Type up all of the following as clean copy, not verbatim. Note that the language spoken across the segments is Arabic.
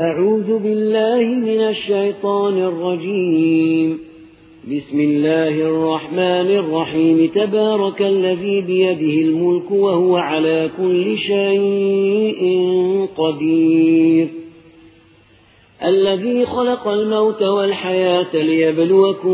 أعوذ بالله من الشيطان الرجيم. بسم الله الرحمن الرحيم. تبارك الذي بيده الملك وهو على كل شيء قدير. الذي خلق الموت والحياة ليبلوكم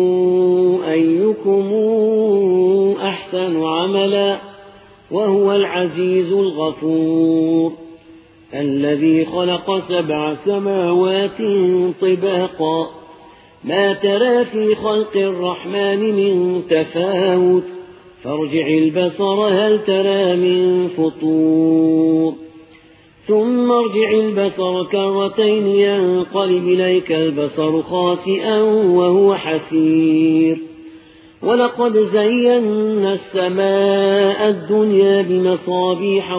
أيكم أحسن عملا وهو العزيز الغفور. الذي خلق 7 سماوات طباقا ما ترى في خلق الرحمن من تفاوت فارجع البصر هل ترى من فطور ثم ارجع البصر كرتين ينقلب إليك البصر خاسئا وهو حسير. ولقد زينا السماء الدنيا بمصابيح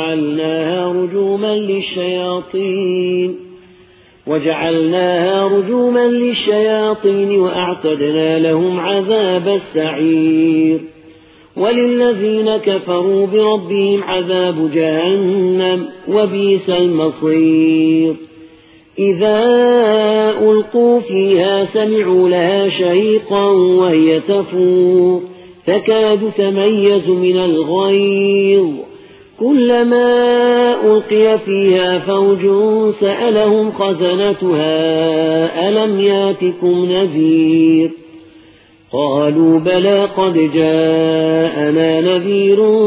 وجعلناها رجوما للشياطين وأعتدنا لهم عذاب السعير. وللذين كفروا بربهم عذاب جهنم وبئس المصير. إذا ألقوا فيها سمعوا لها شهيقا وهي تفور تكاد تميز من الغيظ كلما ألقي فيها فوج سألهم خزنتها ألم ياتكم نذير قالوا بلى قد جاءنا نذير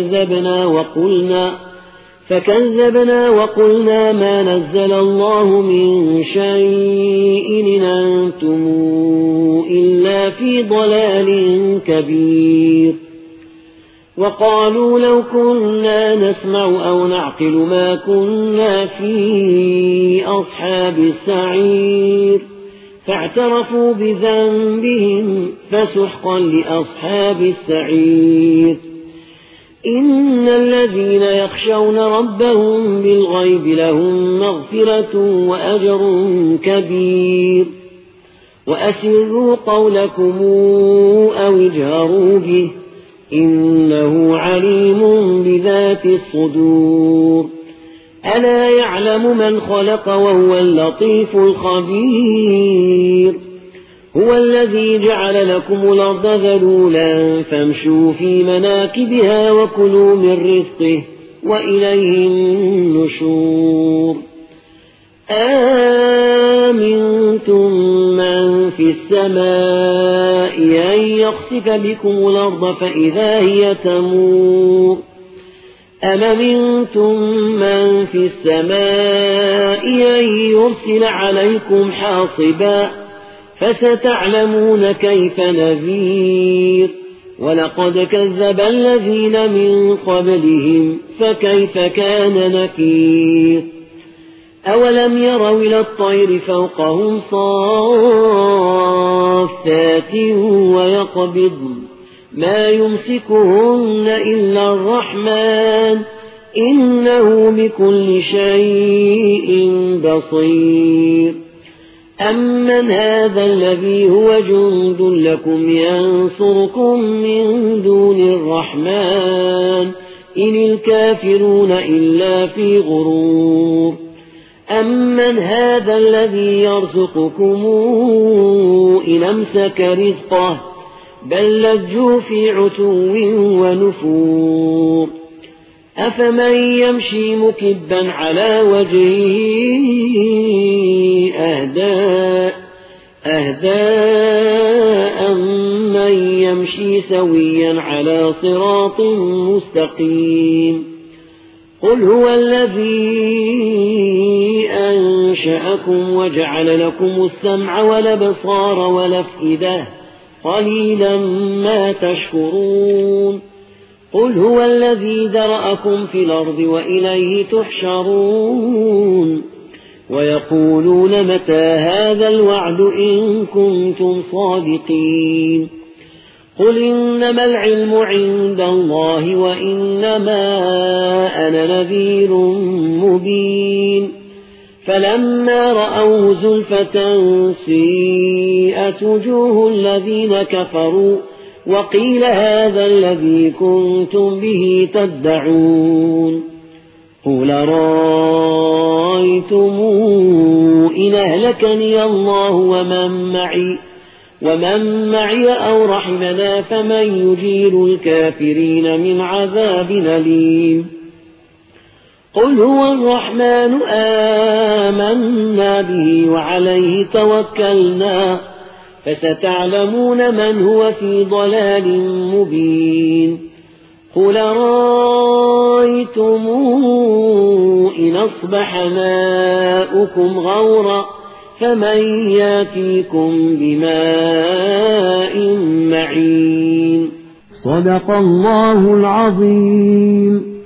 فكذبنا وقلنا ما نزل الله من شيء إن أنتم إلا في ضلال كبير. وقالوا لو كنا نسمع أو نعقل ما كنا في أصحاب السعير فاعترفوا بذنبهم فسحقا لأصحاب السعير. إن الذين يخشون ربهم بالغيب لهم مغفرة وأجر كبير. وأسروا قولكم أو اجهروا به إنه عليم بذات الصدور. ألا يعلم من خلق وهو اللطيف الخبير. هو الذي جعل لكم الأرض ذلولا فامشوا في مناكبها وكلوا من رزقه وإليه النشور. آمنتم من في السماء أن يخسف بكم الأرض فإذا هي تمور أم أمنتم من في السماء أن يرسل عليكم حاصبا فستعلمون كيف نذير. ولقد كذب الذين من قبلهم فكيف كان نكير. أولم يروا إلى الطير فوقهم صافات ويقبضن ما يمسكهن إلا الرحمن إنه بكل شيء بصير. أمن هذا الذي هو جند لكم ينصركم من دون الرحمن إن الكافرون إلا في غرور. أمن هذا الذي يرزقكم إن أمسك رزقه بل لجوا في عتو ونفور. أفمن يمشي مكبا على وجهه أهداء من يمشي سويا على صراط مستقيم. قل هو الذي أنشأكم وجعل لكم السمع والأبصار والأفئدة قليلا ما تشكرون. قل هو الذي ذرأكم في الأرض وإليه تحشرون. ويقولون متى هذا الوعد إن كنتم صادقين. قل إنما العلم عند الله وإنما أنا نذير مبين. فلما رأوه زلفة سيئت وجوه الذين كفروا وقيل هذا الذي كنتم به تدعون. قل رأيتم أرأيتم إن أهلكني الله ومن معي أو رحمنا فمن يجير الكافرين من عذاب أليم قل هو الرحمن آمنا به وعليه توكلنا فستعلمون من هو في ضلال مبين قل رأيتم إن أصبح ماؤكم غورا فمن ياتيكم بماء معين. صدق الله العظيم.